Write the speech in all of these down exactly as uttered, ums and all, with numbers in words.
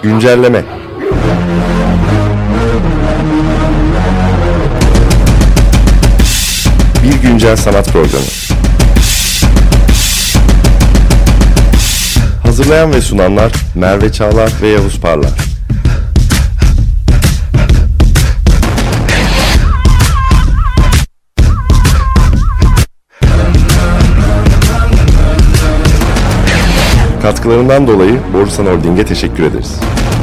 Güncelleme. Bir güncel sanat programı. Hazırlayan ve sunanlar Merve Çağlar ve Yavuz Parlar. Katkılarından dolayı Borusan Holding'e teşekkür ederiz.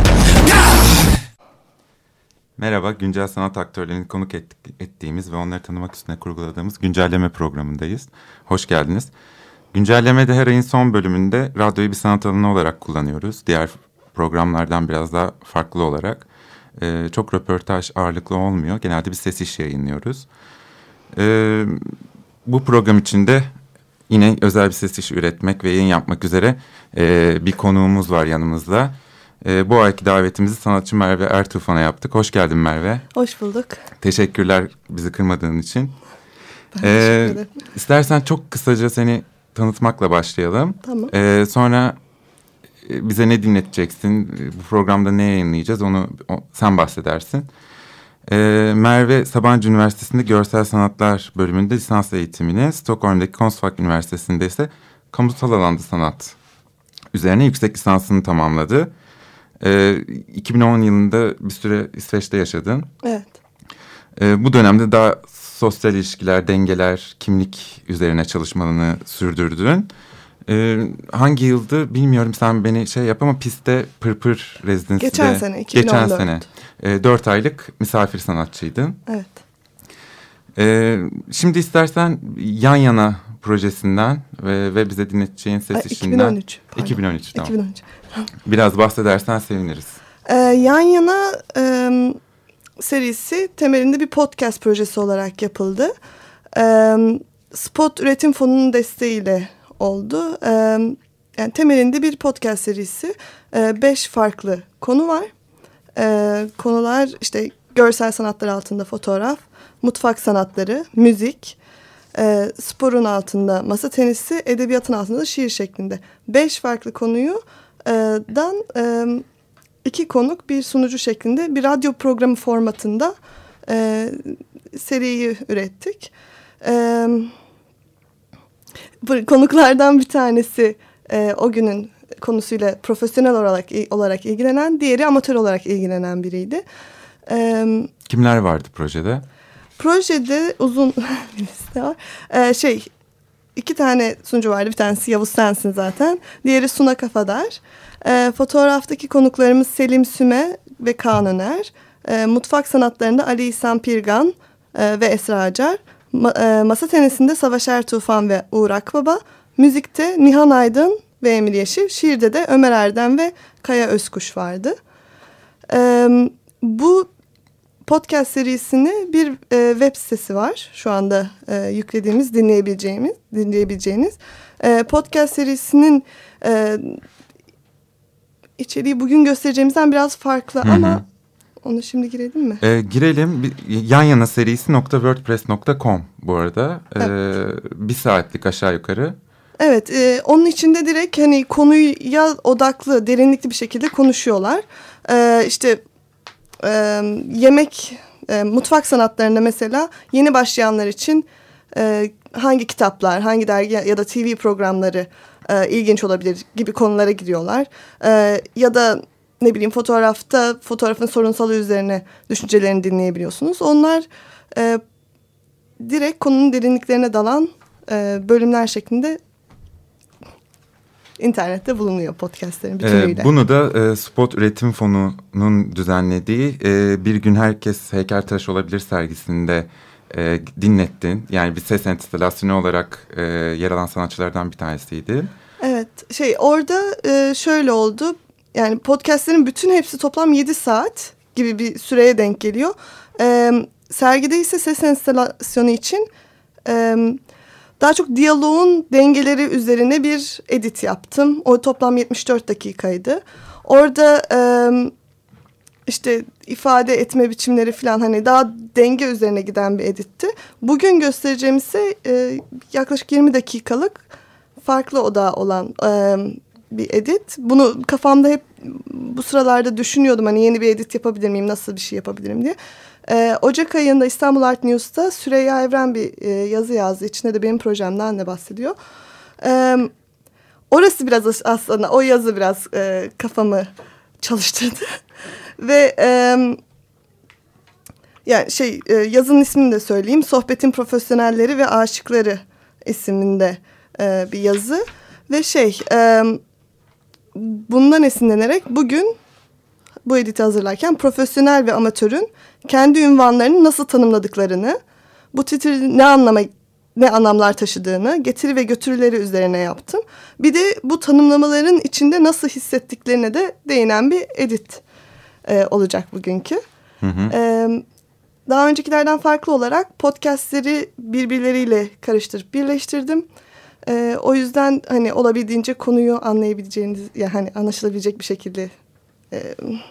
Merhaba, güncel sanat aktörlerini konuk ettik, ettiğimiz ve onları tanımak üstüne kurguladığımız güncelleme programındayız. Hoş geldiniz. Güncellemede her ayın son bölümünde radyoyu bir sanat alanı olarak kullanıyoruz. Diğer programlardan biraz daha farklı olarak. Ee, çok röportaj ağırlıklı olmuyor. Genelde bir ses işi yayınlıyoruz. Ee, bu program içinde yine özel bir ses işi üretmek ve yayın yapmak üzere e, bir konuğumuz var yanımızda. E, bu ayki davetimizi sanatçı Merve Ertufan'a yaptık. Hoş geldin Merve. Hoş bulduk. Teşekkürler bizi kırmadığın için. Ben teşekkür ederim. E, istersen çok kısaca seni tanıtmakla başlayalım. Tamam. E, sonra e, bize ne dinleteceksin, bu programda ne yayınlayacağız onu o, sen bahsedersin. E, Merve Sabancı Üniversitesi'nde Görsel Sanatlar bölümünde lisans eğitimini, Stockholm'daki Konstfack Üniversitesi'nde ise kamusal alanda sanat üzerine yüksek lisansını tamamladı. E, iki bin on yılında bir süre İsveç'te yaşadın. Evet. E, bu dönemde daha sosyal ilişkiler, dengeler, kimlik üzerine çalışmalarını sürdürdün. E, hangi yıldı bilmiyorum, sen beni şey yap ama Piste Pırpır Rezidansi'de. Geçen sene, iki bin on dört. Geçen sene. E, dört aylık misafir sanatçıydın. Evet. E, şimdi istersen Yan Yana projesinden ve, ve bize dinleteceğin ses Ay, işinden. iki bin on üç. Pardon. iki bin on üç, tamam. iki bin on üç. Biraz bahsedersen seviniriz. Ee, Yan Yana e, serisi temelinde bir podcast projesi olarak yapıldı. E, Spot Üretim Fonu'nun desteğiyle oldu. E, yani temelinde bir podcast serisi. E, beş farklı konu var. E, konular işte görsel sanatlar altında fotoğraf, mutfak sanatları, müzik, e, sporun altında masa tenisi, edebiyatın altında da şiir şeklinde. Beş farklı konuyu e, dan e, iki konuk bir sunucu şeklinde bir radyo programı formatında e, seriyi ürettik. E, bu konuklardan bir tanesi e, o günün konusuyla profesyonel olarak olarak ilgilenen, diğeri amatör olarak ilgilenen biriydi. E, Kimler vardı projede? Projede uzun bir liste var. E, şey iki tane sunucu vardı. Bir tanesi Yavuz sensin zaten. Diğeri Suna Kafadar. E, fotoğraftaki konuklarımız Selim Süme ve Kaan Öner. E, mutfak sanatlarında Ali İhsan Pirgan e, ve Esra Acar. Ma, e, masa tenisinde Savaş Ertufan ve Uğur Akbaba. Müzikte Nihan Aydın ve Emir Yeşil. Şiirde de Ömer Erdem ve Kaya Özkuş vardı. E, bu podcast serisini bir e, web sitesi var. Şu anda e, yüklediğimiz, dinleyebileceğimiz, dinleyebileceğiniz. E, podcast serisinin e, içeriği bugün göstereceğimizden biraz farklı, hı hı, ama onu şimdi girelim mi? E, girelim. Yan Yana serisi nokta wordpress nokta com bu arada. E, evet. Bir saatlik aşağı yukarı. Evet, e, onun içinde direkt hani konuya odaklı, derinlikli bir şekilde konuşuyorlar. E, işte e, yemek, e, mutfak sanatlarında mesela yeni başlayanlar için e, hangi kitaplar, hangi dergi ya da T V programları e, ilginç olabilir gibi konulara giriyorlar. E, ya da ne bileyim fotoğrafta fotoğrafın sorunsalı üzerine düşüncelerini dinleyebiliyorsunuz. Onlar e, direkt konunun derinliklerine dalan e, bölümler şeklinde İnternette bulunuyor podcastlerin bütünüyle. Ee, bunu da e, Spot Üretim Fonu'nun düzenlediği e, Bir Gün Herkes Heykeltıraş Olabilir sergisinde e, dinlettin. Yani bir ses enstalasyonu olarak e, yer alan sanatçılardan bir tanesiydi. Evet, şey orada e, şöyle oldu. Yani podcastlerin bütün hepsi toplam yedi saat gibi bir süreye denk geliyor. E, sergide ise ses enstalasyonu için E, daha çok diyaloğun dengeleri üzerine bir edit yaptım. O toplam yetmiş dört dakikaydı. Orada e, işte ifade etme biçimleri falan hani daha denge üzerine giden bir editti. Bugün göstereceğim ise e, yaklaşık yirmi dakikalık farklı odağı olan, e, bir edit. Bunu kafamda hep bu sıralarda düşünüyordum. Hani yeni bir edit yapabilir miyim, nasıl bir şey yapabilirim diye. Ee, Ocak ayında İstanbul Art News'ta Süreyya Evren bir e, yazı yazdı. İçinde de benim projemden de bahsediyor. Ee, orası biraz aslında, o yazı biraz e, kafamı çalıştırdı. Ve e, yani şey e, yazının ismini de söyleyeyim. Sohbetin Profesyonelleri ve Aşıkları isiminde e, bir yazı. Ve şey e, bundan esinlenerek bugün bu editi hazırlarken profesyonel ve amatörün kendi ünvanlarını nasıl tanımladıklarını, bu titrin ne anlama ne anlamlar taşıdığını, getiri ve götürüleri üzerine yaptım. Bir de bu tanımlamaların içinde nasıl hissettiklerine de değinen bir edit e, olacak bugünkü. Hı hı. E, daha öncekilerden farklı olarak podcastleri birbirleriyle karıştırıp birleştirdim. E, o yüzden hani olabildiğince konuyu anlayabileceğiniz, yani hani anlaşılabilecek bir şekilde e,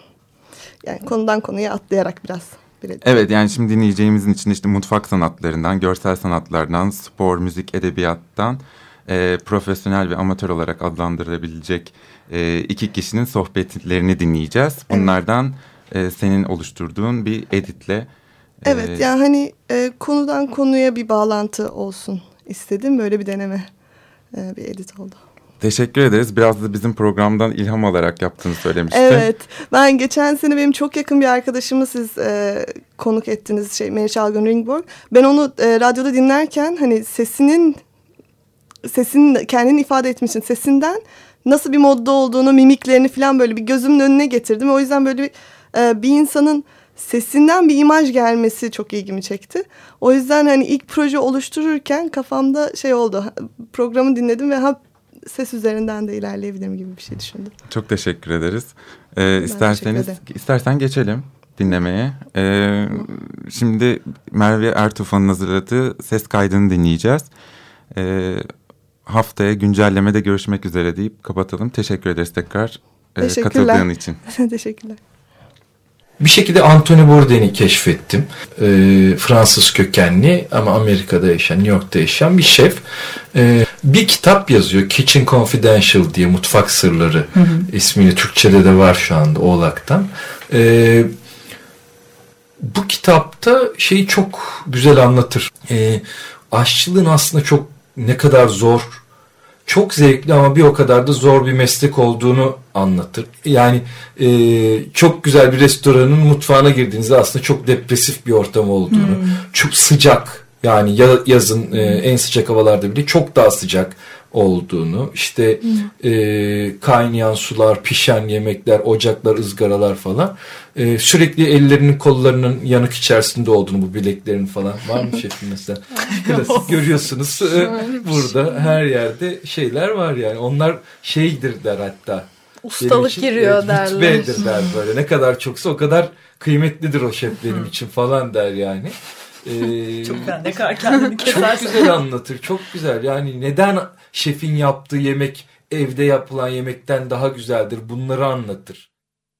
yani konudan konuya atlayarak biraz. Evet, yani şimdi dinleyeceğimizin içinde işte mutfak sanatlarından, görsel sanatlardan, spor, müzik, edebiyattan e, profesyonel ve amatör olarak adlandırılabilecek e, iki kişinin sohbetlerini dinleyeceğiz. Bunlardan e, senin oluşturduğun bir editle. E, evet, yani hani e, konudan konuya bir bağlantı olsun istedim. Böyle bir deneme e, bir edit oldu. Teşekkür ederiz. Biraz da bizim programdan ilham alarak yaptığını söylemiştin. Evet. Ben geçen sene benim çok yakın bir arkadaşımı siz e, konuk ettiniz. Şey, Meriç Algın Ringborg. Ben onu e, radyoda dinlerken hani sesinin sesinin kendini ifade etmişsin. Sesinden nasıl bir modda olduğunu, mimiklerini falan böyle bir gözümün önüne getirdim. O yüzden böyle bir, e, bir insanın sesinden bir imaj gelmesi çok ilgimi çekti. O yüzden hani ilk proje oluştururken kafamda şey oldu. Programı dinledim ve ha ses üzerinden de ilerleyebilirim gibi bir şey düşündüm. Çok teşekkür ederiz. Ee, isterseniz istersen geçelim dinlemeye. Ee, şimdi Merve Ertufan'ın hazırladığı ses kaydını dinleyeceğiz. Ee, haftaya güncellemede görüşmek üzere deyip kapatalım. Teşekkür ederiz tekrar e, katıldığın için. Teşekkürler. Bir şekilde Anthony Bourdain'i keşfettim. Ee, Fransız kökenli ama Amerika'da yaşayan, New York'ta yaşayan bir şef. Ee, bir kitap yazıyor. Kitchen Confidential diye, Mutfak Sırları hı hı. ismini Türkçe'de de var şu anda Oğlak'tan. Ee, bu kitapta şeyi çok güzel anlatır. Ee, aşçılığın aslında çok ne kadar zor, çok zevkli ama bir o kadar da zor bir meslek olduğunu anlatır. Yani e, çok güzel bir restoranın mutfağına girdiğinizde aslında çok depresif bir ortam olduğunu, hmm. çok sıcak, yani yazın e, en sıcak havalarda bile çok daha sıcak olduğunu, işte hmm. e, kaynayan sular, pişen yemekler, ocaklar, ızgaralar falan, e, sürekli ellerinin kollarının yanık içerisinde olduğunu, bu bileklerin falan var mı şefim mesela? Klasik görüyorsunuz e, burada her yerde şeyler var yani, onlar şeydir der hatta. Ustalık için, giriyor e, derler. Rütbedir der böyle, ne kadar çoksa o kadar kıymetlidir o şef benim için falan der yani. Ee, çok ben ne kadar kendini kesersen. Çok güzel anlatır, çok güzel. Yani neden şefin yaptığı yemek evde yapılan yemekten daha güzeldir, bunları anlatır.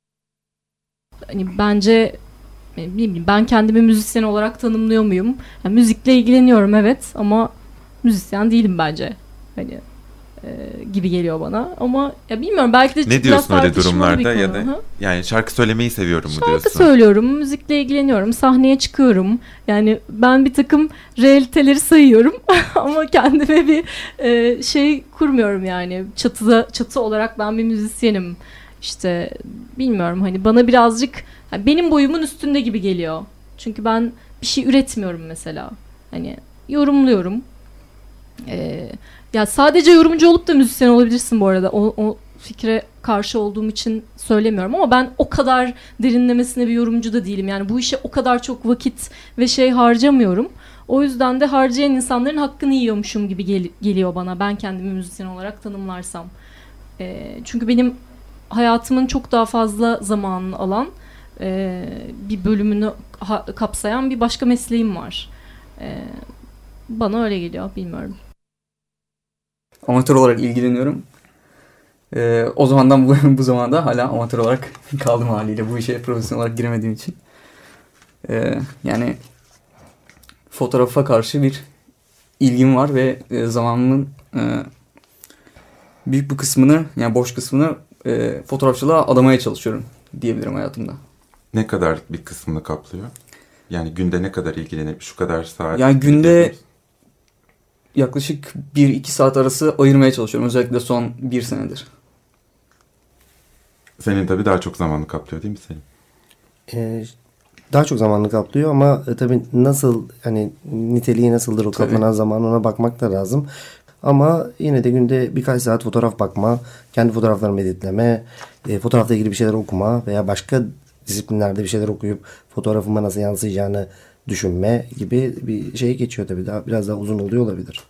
Hani bence ben kendimi müzisyen olarak tanımlıyor muyum? Yani müzikle ilgileniyorum evet, ama müzisyen değilim bence. Hani e, gibi geliyor bana, ama ya bilmiyorum, belki de ne diyorsun öyle durumlarda ya da ha? Yani şarkı söylemeyi seviyorum mu diyorsun? Şarkı söylüyorum, müzikle ilgileniyorum, sahneye çıkıyorum. Yani ben bir takım realiteleri sayıyorum ama kendime bir e, şey kurmuyorum yani. Çatıda çatı olarak ben bir müzisyenim. İşte bilmiyorum, hani bana birazcık yani benim boyumun üstünde gibi geliyor. Çünkü ben bir şey üretmiyorum mesela. Hani yorumluyorum. Eee Ya sadece yorumcu olup da müzisyen olabilirsin bu arada. O, o fikre karşı olduğum için söylemiyorum ama ben o kadar derinlemesine bir yorumcu da değilim. Yani bu işe o kadar çok vakit ve şey harcamıyorum. O yüzden de harcayan insanların hakkını yiyormuşum gibi gel- geliyor bana. Ben kendimi müzisyen olarak tanımlarsam. E, çünkü benim hayatımın çok daha fazla zamanını alan, e, bir bölümünü ha- kapsayan bir başka mesleğim var. E, bana öyle geliyor, bilmiyorum. Amatör olarak ilgileniyorum. Ee, o zamandan bu, bu zamanda hala amatör olarak kaldım haliyle, bu işe profesyonel olarak giremediğim için. Ee, yani fotoğrafa karşı bir ilgim var ve e, zamanımın e, büyük bir kısmını, yani boş kısmını e, fotoğrafçılığa adamaya çalışıyorum diyebilirim hayatımda. Ne kadar bir kısmını kaplıyor? Yani günde ne kadar ilgilenip şu kadar saat? Yani günde yaklaşık bir iki saat arası ayırmaya çalışıyorum. Özellikle son bir senedir. Senin tabii daha çok zamanını kaplıyor değil mi senin? Ee, daha çok zamanını kaplıyor ama e, tabii nasıl, hani niteliği nasıldır o kaplanan zaman, ona bakmak da lazım. Ama yine de günde birkaç saat fotoğraf bakma, kendi fotoğraflarımı editleme, e, fotoğrafla ilgili bir şeyler okuma veya başka disiplinlerde bir şeyler okuyup fotoğrafıma nasıl yansıyacağını düşünme gibi bir şey geçiyor tabii. Daha, biraz daha uzun oluyor olabilir.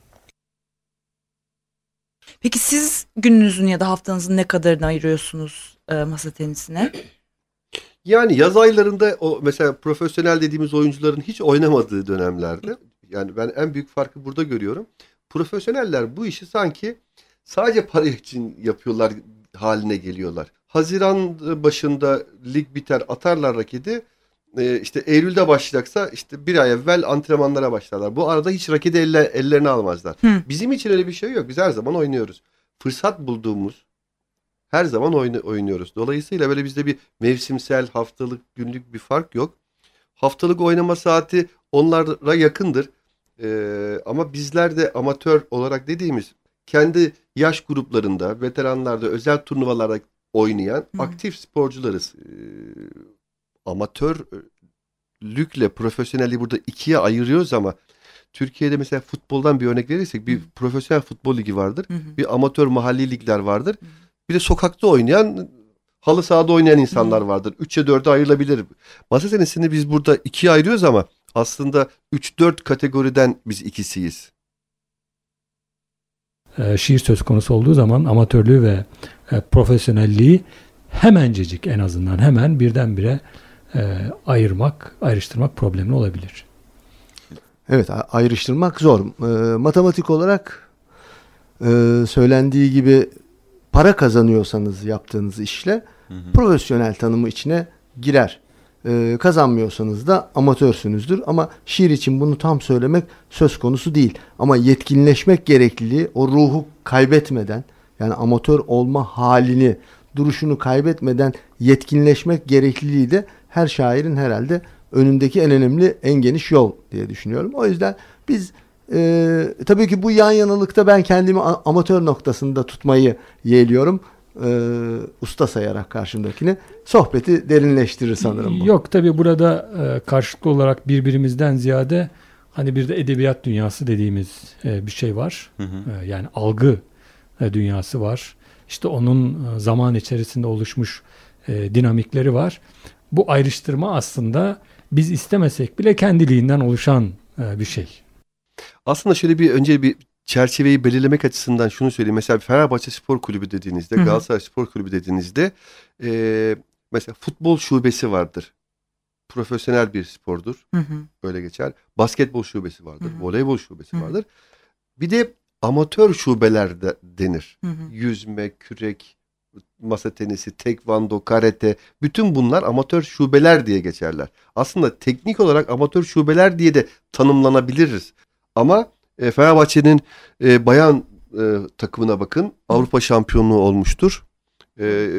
Peki siz gününüzün ya da haftanızın ne kadarını ayırıyorsunuz e, masa tenisine? Yani yaz aylarında o mesela profesyonel dediğimiz oyuncuların hiç oynamadığı dönemlerde, yani ben en büyük farkı burada görüyorum. Profesyoneller bu işi sanki sadece para için yapıyorlar haline geliyorlar. Haziran başında lig biter, atarlar raketi. Ee, işte Eylül'de başlayacaksa işte bir ay evvel antrenmanlara başlarlar. Bu arada hiç raketi elle, ellerine almazlar. Hı. Bizim için öyle bir şey yok. Biz her zaman oynuyoruz. Fırsat bulduğumuz her zaman oyna, oynuyoruz. Dolayısıyla böyle bizde bir mevsimsel, haftalık, günlük bir fark yok. Haftalık oynama saati onlara yakındır. Ee, ama bizler de amatör olarak dediğimiz kendi yaş gruplarında, veteranlarda, özel turnuvalarda oynayan Hı. aktif sporcularız. Ee, amatörlükle profesyonelliği burada ikiye ayırıyoruz ama Türkiye'de mesela futboldan bir örnek verirsek bir Hı. profesyonel futbol ligi vardır. Hı hı. Bir amatör mahalli ligler vardır. Hı. Bir de sokakta oynayan, halı sahada oynayan insanlar vardır. üçe dörde ayrılabilir. Masa tenisini biz burada ikiye ayırıyoruz ama aslında üç dört kategoriden biz ikisiyiz. E, şiir söz konusu olduğu zaman amatörlüğü ve e, profesyonelliği hemencecik, en azından hemen birdenbire e, ayırmak, ayrıştırmak problemli olabilir. Evet, ayrıştırmak zor. E, matematik olarak e, söylendiği gibi para kazanıyorsanız yaptığınız işle hı hı. profesyonel tanımı içine girer. Ee, kazanmıyorsanız da amatörsünüzdür. Ama şiir için bunu tam söylemek söz konusu değil. Ama yetkinleşmek gerekliliği, o ruhu kaybetmeden, yani amatör olma halini, duruşunu kaybetmeden yetkinleşmek gerekliliği de her şairin herhalde önündeki en önemli, en geniş yol diye düşünüyorum. O yüzden biz e, tabii ki bu yan yanalıkta ben kendimi amatör noktasında tutmayı yeğliyorum. Ee, usta sayarak karşımdakini, sohbeti derinleştirir sanırım bu. Yok tabii burada e, karşılıklı olarak birbirimizden ziyade hani bir de edebiyat dünyası dediğimiz e, bir şey var. Hı hı. E, yani algı e, dünyası var. İşte onun e, zaman içerisinde oluşmuş e, dinamikleri var. Bu ayrıştırma aslında biz istemesek bile kendiliğinden oluşan e, bir şey. Aslında şöyle bir önce bir çerçeveyi belirlemek açısından şunu söyleyeyim. Mesela Fenerbahçe Spor Kulübü dediğinizde, Hı-hı. Galatasaray Spor Kulübü dediğinizde e, mesela futbol şubesi vardır. Profesyonel bir spordur. Hı-hı. Öyle geçer. Basketbol şubesi vardır. Hı-hı. Voleybol şubesi Hı-hı. vardır. Bir de amatör şubeler de denir. Hı-hı. Yüzme, kürek, masa tenisi, tekvando, karate, bütün bunlar amatör şubeler diye geçerler. Aslında teknik olarak amatör şubeler diye de tanımlanabiliriz. Ama E, Fenerbahçe'nin e, bayan e, takımına bakın. Avrupa şampiyonluğu olmuştur. E, e,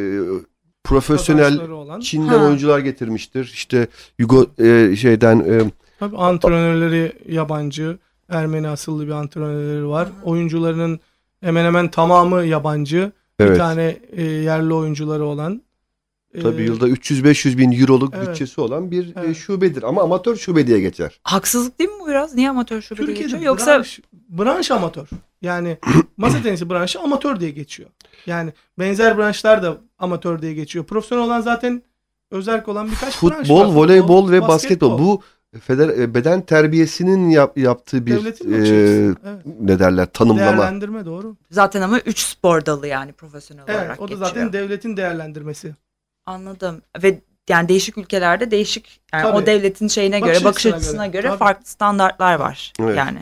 profesyonel Çin'den ha. oyuncular getirmiştir. İşte Yugo e, şeyden e, Tabii antrenörleri yabancı, Ermeni asıllı bir antrenörleri var. Oyuncularının hemen hemen tamamı yabancı. Evet. Bir tane e, yerli oyuncuları olan. Tabii ee, yılda üç yüz beş yüz bin euroluk evet. bütçesi olan bir evet. şubedir. Ama amatör şube diye geçer. Haksızlık değil mi bu biraz? Niye amatör şube Türkiye'de diye geçiyor? Yoksa branş, branş amatör. Yani masa tenisi branşı amatör diye geçiyor. Yani benzer branşlar da amatör diye geçiyor. Profesyonel olan zaten özerk olan birkaç Futbol, branş var. Futbol, voleybol ve basketbol. basketbol. Bu feder, beden terbiyesinin yap, yaptığı bir e, evet. ne derler tanımlama. Değerlendirme doğru. Zaten ama üç spor dalı yani profesyonel evet, olarak geçiyor. Evet, o da zaten devletin değerlendirmesi. Anladım. Ve yani değişik ülkelerde değişik yani Tabii. o devletin şeyine bakış göre, bakış açısına göre, göre farklı standartlar var evet. yani.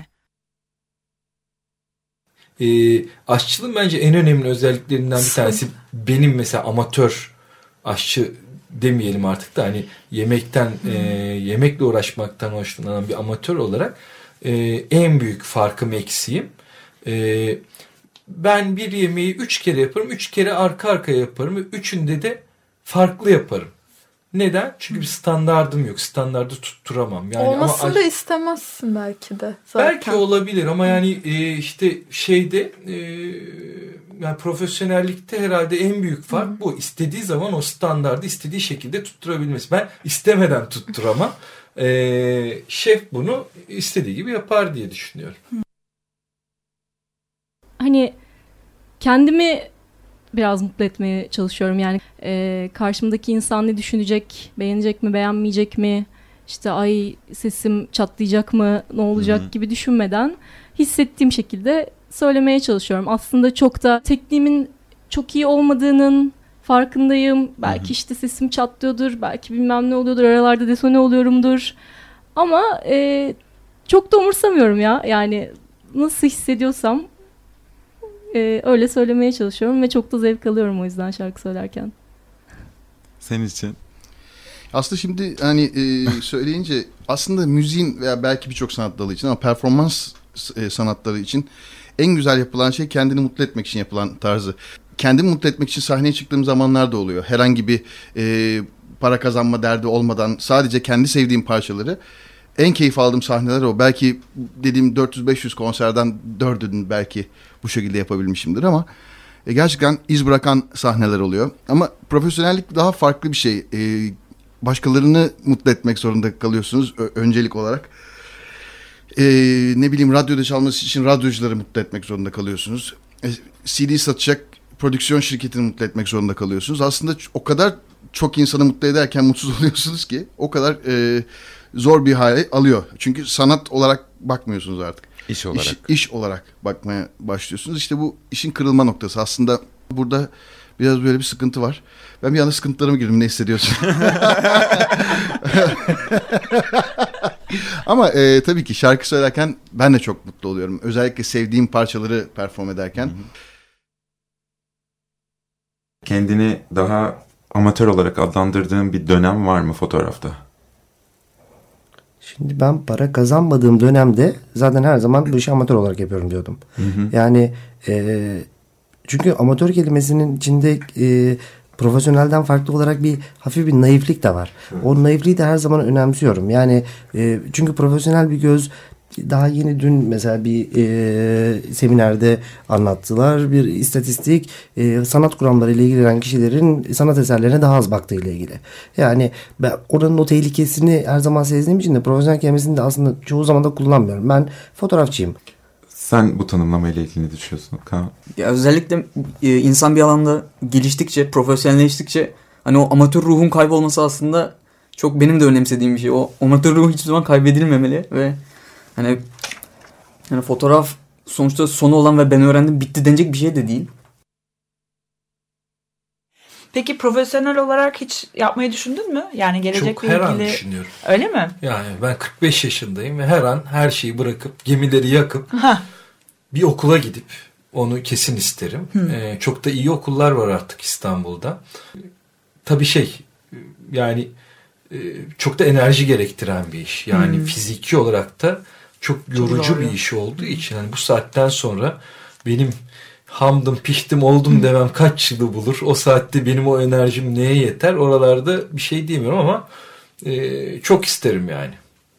Ee, aşçılığın bence en önemli özelliklerinden bir tanesi benim mesela amatör aşçı demeyelim artık da hani yemekten hmm. e, yemekle uğraşmaktan hoşlanan bir amatör olarak e, en büyük farkım eksiğim e, ben bir yemeği üç kere yaparım. Üç kere arka arkaya yaparım. Ve üçünde de farklı yaparım. Neden? Çünkü bir standardım yok. Standardı tutturamam. Yani olmasını ama da istemezsin belki de. Zaten. Belki olabilir ama yani e, işte şeyde e, yani profesyonellikte herhalde en büyük fark Hı. bu. İstediği zaman o standardı istediği şekilde tutturabilmesi. Ben istemeden tutturamam. e, şef bunu istediği gibi yapar diye düşünüyorum. Hani kendimi biraz mutlu etmeye çalışıyorum. Yani e, karşımdaki insan ne düşünecek, beğenecek mi, beğenmeyecek mi, işte ay sesim çatlayacak mı, ne olacak Hı-hı. gibi düşünmeden hissettiğim şekilde söylemeye çalışıyorum. Aslında çok da tekniğimin çok iyi olmadığının farkındayım. Belki Hı-hı. işte sesim çatlıyordur, belki bilmem ne oluyordur, aralarda detone oluyorumdur. Ama e, çok da umursamıyorum ya. Yani nasıl hissediyorsam Ee, öyle söylemeye çalışıyorum ve çok da zevk alıyorum o yüzden şarkı söylerken. Senin için? Aslında şimdi hani e, söyleyince aslında müziğin veya belki birçok sanat dalı için ama performans e, sanatları için en güzel yapılan şey kendini mutlu etmek için yapılan tarzı. Kendimi mutlu etmek için sahneye çıktığım zamanlar da oluyor. Herhangi bir e, para kazanma derdi olmadan sadece kendi sevdiğim parçaları. En keyif aldığım sahneler o. Belki dediğim dört yüz beş yüz konserden dördünü belki bu şekilde yapabilmişimdir ama e, gerçekten iz bırakan sahneler oluyor. Ama profesyonellik daha farklı bir şey. E, başkalarını mutlu etmek zorunda kalıyorsunuz ö- öncelik olarak. E, ne bileyim radyoda çalması için radyocuları mutlu etmek zorunda kalıyorsunuz. E, C D satacak prodüksiyon şirketini mutlu etmek zorunda kalıyorsunuz. Aslında o kadar çok insanı mutlu ederken mutsuz oluyorsunuz ki o kadar e, zor bir hale alıyor. Çünkü sanat olarak bakmıyorsunuz artık. İş olarak. İş, iş olarak bakmaya başlıyorsunuz. İşte bu işin kırılma noktası. Aslında burada biraz böyle bir sıkıntı var. Ben bir anda sıkıntılarıma girdim. Ne hissediyorsun? Ama e, tabii ki şarkı söylerken ben de çok mutlu oluyorum. Özellikle sevdiğim parçaları perform ederken. Kendini daha amatör olarak adlandırdığın bir dönem var mı fotoğrafta? Şimdi ben para kazanmadığım dönemde zaten her zaman bu işi amatör olarak yapıyorum diyordum. Hı hı. Yani e, çünkü amatör kelimesinin içinde e, profesyonelden farklı olarak bir hafif bir naiflik de var. Hı. O naifliği de her zaman önemsiyorum. Yani e, çünkü profesyonel bir göz daha yeni dün mesela bir e, seminerde anlattılar. Bir istatistik e, sanat kuramları ile ilgilenen kişilerin sanat eserlerine daha az baktığı ile ilgili. Yani ben oranın o tehlikesini her zaman sezdiğim için de profesyonel kelimesini de aslında çoğu zaman da kullanmıyorum. Ben fotoğrafçıyım. Sen bu tanımlamayla ilgili ne düşünüyorsun Kaan? Ya özellikle e, insan bir alanda geliştikçe, profesyonelleştikçe hani o amatör ruhun kaybolması aslında çok benim de önemsediğim bir şey. O amatör ruh hiçbir zaman kaybedilmemeli ve hani yani fotoğraf sonuçta sonu olan ve ben öğrendim bitti denecek bir şey de değil. Peki profesyonel olarak hiç yapmayı düşündün mü? Yani gelecekle Çok her ilgili. an düşünüyorum. Öyle mi? Yani ben kırk beş yaşındayım ve her an her şeyi bırakıp gemileri yakıp bir okula gidip onu kesin isterim. Ee, çok da iyi okullar var artık İstanbul'da. Tabii şey yani çok da enerji gerektiren bir iş. Yani hmm. fiziki olarak da çok yorucu çok bir iş olduğu için yani bu saatten sonra benim hamdım piştim oldum demem kaç yılı bulur. O saatte benim o enerjim neye yeter? Oralarda bir şey diyemiyorum ama e, çok isterim yani.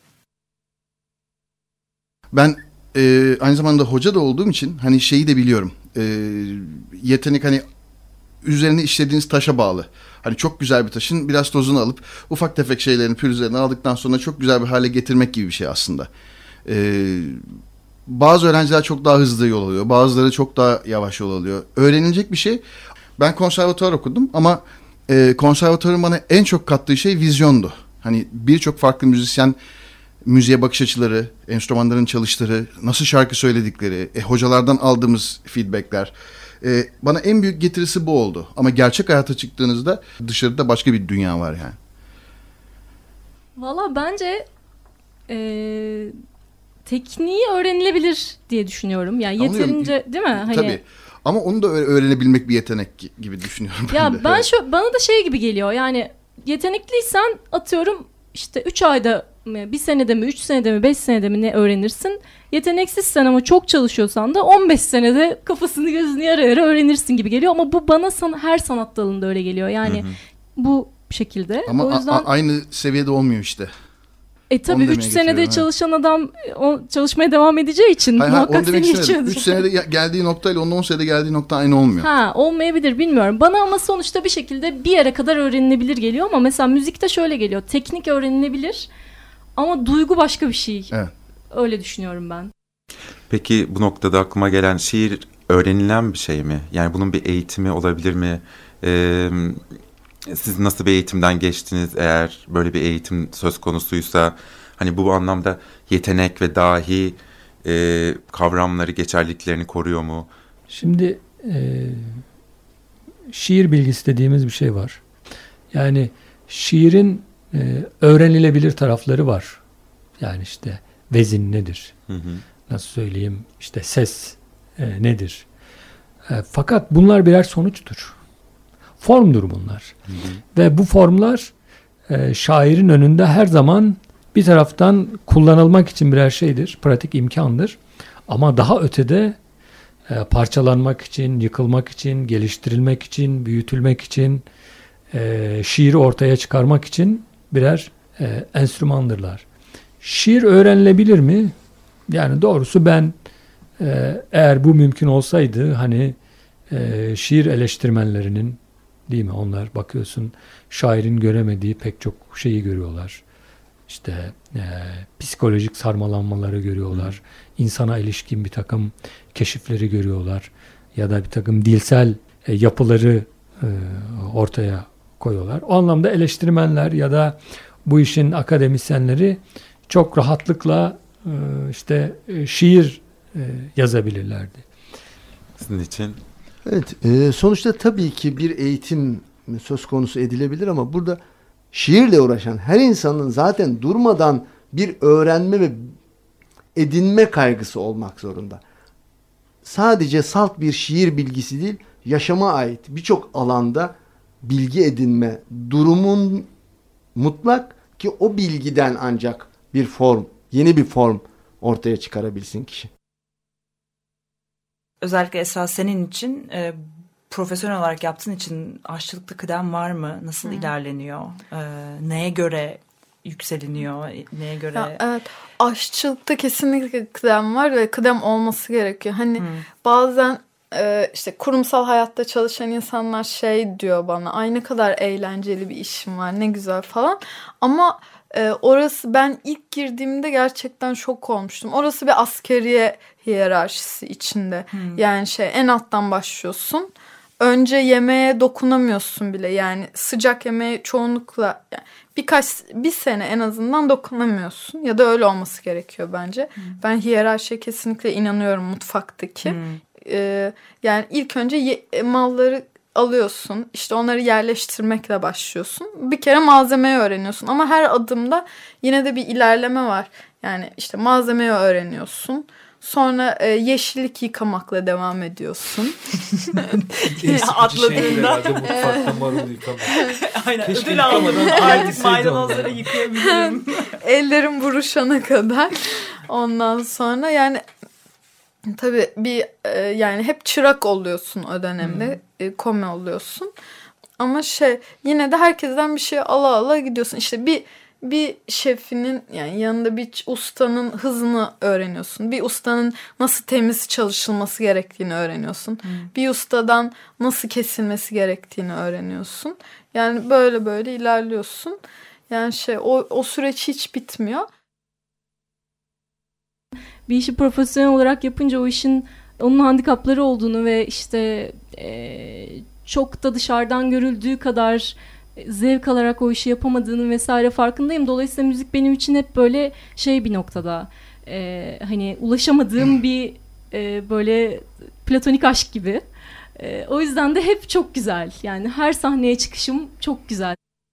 Ben e, aynı zamanda hoca da olduğum için hani şeyi de biliyorum. E, yetenek hani üzerine işlediğiniz taşa bağlı. Hani çok güzel bir taşın biraz tozunu alıp ufak tefek şeylerin pürüzlerini aldıktan sonra çok güzel bir hale getirmek gibi bir şey aslında. Ee, bazı öğrenciler çok daha hızlı yol alıyor. Bazıları çok daha yavaş yol alıyor. Öğrenilecek bir şey. Ben konservatuvar okudum ama e, konservatuvarın bana en çok kattığı şey vizyondu. Hani birçok farklı müzisyen müziğe bakış açıları, enstrümanların çalışları, nasıl şarkı söyledikleri, e, hocalardan aldığımız feedbackler. Ee, bana en büyük getirisi bu oldu. Ama gerçek hayata çıktığınızda dışarıda başka bir dünya var yani. Valla bence e, tekniği öğrenilebilir diye düşünüyorum. Yani yeterince Anlıyorum. Değil mi? Hani, tabii. Ama onu da öğrenebilmek bir yetenek gibi düşünüyorum. Ben ya de. ben şu bana da şey gibi geliyor. Yani yetenekliysen atıyorum işte üç ayda bir senede mi, üç senede mi, beş senede mi ne öğrenirsin? Yeteneksizsen ama çok çalışıyorsan da on beş senede kafasını gözünü yara yara öğrenirsin gibi geliyor. Ama bu bana san- her sanat dalında öyle geliyor. Yani hı hı. bu şekilde. Ama o yüzden... a- aynı seviyede olmuyor işte. E tabii üç senede çalışan adam o çalışmaya devam edeceği için hayır, muhakkak seni geçiyordur. üç senede geldiği noktayla onun on senede geldiği nokta aynı olmuyor. Ha, olmayabilir, bilmiyorum. Bana ama sonuçta bir şekilde bir yere kadar öğrenilebilir geliyor ama mesela müzikte şöyle geliyor. Teknik öğrenilebilir ama duygu başka bir şey. Evet. Öyle düşünüyorum ben. Peki bu noktada aklıma gelen, şiir öğrenilen bir şey mi? Yani bunun bir eğitimi olabilir mi? Ee, siz nasıl bir eğitimden geçtiniz, eğer böyle bir eğitim söz konusuysa? Hani bu anlamda yetenek ve dahi e, kavramları, geçerliliklerini koruyor mu? Şimdi e, şiir bilgisi dediğimiz bir şey var. Yani şiirin e, öğrenilebilir tarafları var. Yani işte vezin nedir? Hı hı. Nasıl söyleyeyim? İşte ses e, nedir? E, fakat bunlar birer sonuçtur. Formdur bunlar. Hı hı. Ve bu formlar e, şairin önünde her zaman bir taraftan kullanılmak için birer şeydir. Pratik imkandır. Ama daha ötede e, parçalanmak için, yıkılmak için, geliştirilmek için, büyütülmek için, e, şiiri ortaya çıkarmak için birer e, enstrümandırlar. Şiir öğrenilebilir mi? Yani doğrusu ben e, eğer bu mümkün olsaydı hani e, şiir eleştirmenlerinin, değil mi? Onlar bakıyorsun şairin göremediği pek çok şeyi görüyorlar. İşte e, psikolojik sarmalanmaları görüyorlar. Hı. İnsana ilişkin bir takım keşifleri görüyorlar. Ya da bir takım dilsel e, yapıları e, ortaya koyuyorlar. O anlamda eleştirmenler ya da bu işin akademisyenleri çok rahatlıkla e, işte e, şiir e, yazabilirlerdi. Sizin için? Evet. E, sonuçta tabii ki bir eğitim söz konusu edilebilir ama burada şiirle uğraşan her insanın zaten durmadan bir öğrenme ve edinme kaygısı olmak zorunda. Sadece salt bir şiir bilgisi değil, yaşama ait birçok alanda bilgi edinme durumun mutlak ki o bilgiden ancak bir form, yeni bir form ortaya çıkarabilsin kişi. Özellikle esas senin için e, profesyonel olarak yaptığın için aşçılıkta kıdem var mı? Nasıl Hı. ilerleniyor? E, neye göre yükseliniyor? Neye göre? Ya, evet, aşçılıkta kesinlikle kıdem var ve kıdem olması gerekiyor. Hani Hı. bazen e, işte kurumsal hayatta çalışan insanlar şey diyor bana, ay ne kadar eğlenceli bir işim var, ne güzel falan. Ama e, orası, ben ilk girdiğimde gerçekten şok olmuştum. Orası bir askeriye hiyerarşisi içinde. Hmm. Yani şey, en alttan başlıyorsun. Önce yemeğe dokunamıyorsun bile. Yani sıcak yemeğe çoğunlukla yani birkaç bir sene en azından dokunamıyorsun. Ya da öyle olması gerekiyor bence. Hmm. Ben hiyerarşiye kesinlikle inanıyorum mutfaktaki. Hmm. Ee, yani ilk önce ye- malları alıyorsun. İşte onları yerleştirmekle başlıyorsun. Bir kere malzemeyi öğreniyorsun. Ama her adımda yine de bir ilerleme var. Yani işte malzemeyi öğreniyorsun. Sonra e, yeşillik yıkamakla devam ediyorsun. Atladığında. Mutfakta marul yıkamak. Aynen. Keşke ödül almadan artık maydanozları yıkayabilirim. Ellerim buruşana kadar. Ondan sonra yani tabii bir e, yani hep çırak oluyorsun o dönemde. Hmm. E, komi oluyorsun. Ama şey, yine de herkesten bir şey ala ala gidiyorsun. İşte bir bir şefinin, yani yanında bir ustanın hızını öğreniyorsun. Bir ustanın nasıl temiz çalışılması gerektiğini öğreniyorsun. Hmm. Bir ustadan nasıl kesilmesi gerektiğini öğreniyorsun. Yani böyle böyle ilerliyorsun. Yani şey, o o süreç hiç bitmiyor. Bir işi profesyonel olarak yapınca o işin onun handikapları olduğunu ve işte e, çok da dışarıdan görüldüğü kadar zevk alarak o işi yapamadığının vesaire farkındayım. Dolayısıyla müzik benim için hep böyle şey bir noktada, e, hani ulaşamadığım bir e, böyle platonik aşk gibi. E, o yüzden de hep çok güzel. Yani her sahneye çıkışım çok güzel.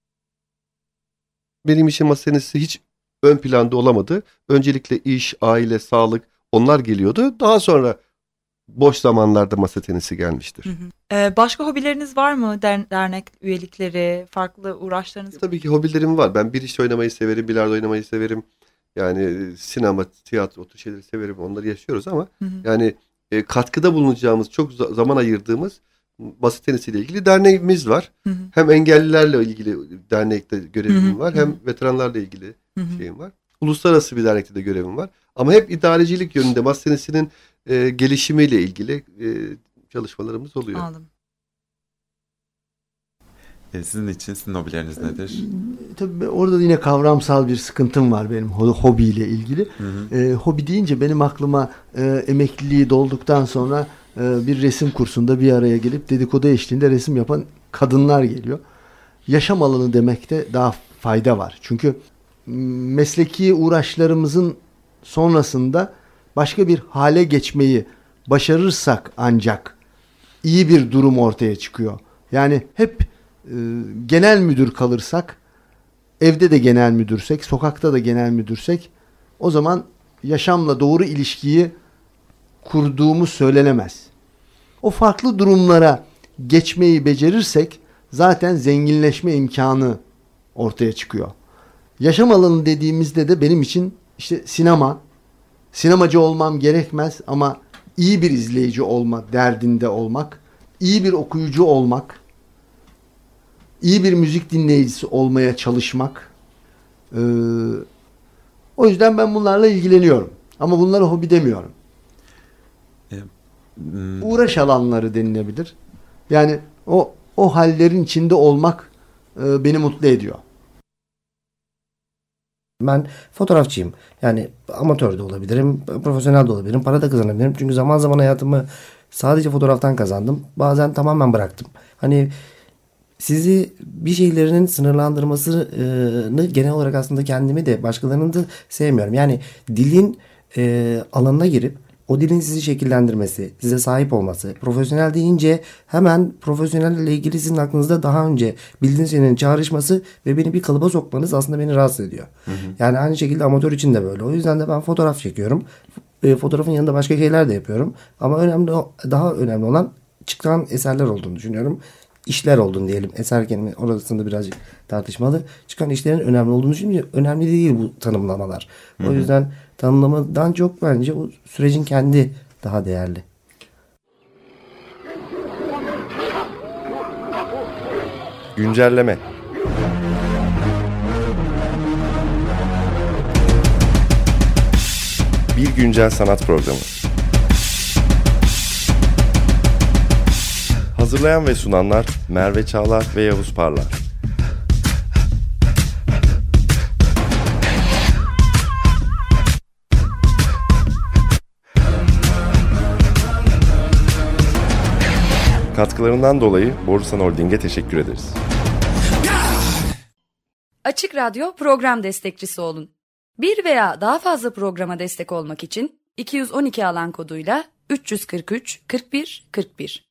Benim işim meselesi hiç ön planda olamadı. Öncelikle iş, aile, sağlık, onlar geliyordu. Daha sonra boş zamanlarda masa tenisi gelmiştir. Hı hı. Ee, başka hobileriniz var mı? Der, dernek üyelikleri, farklı uğraşlarınız? Tabii ki hobilerim var. Ben bir iş oynamayı severim, bilardo oynamayı severim. Yani sinema, tiyatro, o tür şeyleri severim. Onları yaşıyoruz ama hı hı. yani e, katkıda bulunacağımız, çok zaman ayırdığımız masa tenisiyle ilgili derneğimiz var. Hı hı. Hem engellilerle ilgili dernekte görevim hı hı. var, hem veteranlarla ilgili hı hı. şeyim var. Uluslararası bir dernekte de görevim var. Ama hep idarecilik yönünde masa tenisinin e, gelişimiyle ilgili e, çalışmalarımız oluyor. Anladım. E, sizin için sizin hobileriniz nedir? Tabii orada yine kavramsal bir sıkıntım var benim hobiyle ilgili. Hı hı. E, hobi deyince benim aklıma e, emekliliği dolduktan sonra e, bir resim kursunda bir araya gelip dedikodu eşliğinde resim yapan kadınlar geliyor. Yaşam alanı demekte daha fayda var. Çünkü mesleki uğraşlarımızın sonrasında başka bir hale geçmeyi başarırsak ancak iyi bir durum ortaya çıkıyor. Yani hep e, genel müdür kalırsak, evde de genel müdürsek, sokakta da genel müdürsek, o zaman yaşamla doğru ilişkiyi kurduğumuz söylenemez. O farklı durumlara geçmeyi becerirsek zaten zenginleşme imkanı ortaya çıkıyor. Yaşam alanı dediğimizde de benim için işte sinema, sinemacı olmam gerekmez ama iyi bir izleyici olma derdinde olmak, iyi bir okuyucu olmak, iyi bir müzik dinleyicisi olmaya çalışmak. Ee, o yüzden ben bunlarla ilgileniyorum. Ama bunlara hobi demiyorum. E, hmm. Uğraş alanları denilebilir. Yani o o hallerin içinde olmak e, beni mutlu ediyor. Ben fotoğrafçıyım. Yani amatör de olabilirim, profesyonel de olabilirim, para da kazanabilirim. Çünkü zaman zaman hayatımı sadece fotoğraftan kazandım. Bazen tamamen bıraktım. Hani sizi bir şeylerinin sınırlandırmasını genel olarak aslında kendimi de başkalarını da sevmiyorum. Yani dilin e, alanına girip o dilin sizi şekillendirmesi, size sahip olması. Profesyonel deyince hemen profesyonelle ilgili sizin aklınızda daha önce bildiğiniz şeylerin çağrışması ve beni bir kalıba sokmanız aslında beni rahatsız ediyor. Hı hı. Yani aynı şekilde amatör için de böyle. O yüzden de ben fotoğraf çekiyorum. E, fotoğrafın yanında başka şeyler de yapıyorum. Ama önemli, daha önemli olan çıkan eserler olduğunu düşünüyorum. İşler olduğunu diyelim. Eser kelime orasında birazcık tartışmalı. Çıkan işlerin önemli olduğunu düşünüyorum. Önemli değil bu tanımlamalar. Hı hı. O yüzden tanımlamadan çok bence o sürecin kendi daha değerli. Güncelleme. Bir güncel sanat programı. Hazırlayan ve sunanlar Merve Çağlar ve Yavuz Parlar. Katkılarından dolayı Borusan Holding'e teşekkür ederiz. Açık Radyo program destekçisi olun. Bir veya daha fazla programa destek olmak için iki yüz on iki alan koduyla üç yüz kırk üç kırk bir kırk bir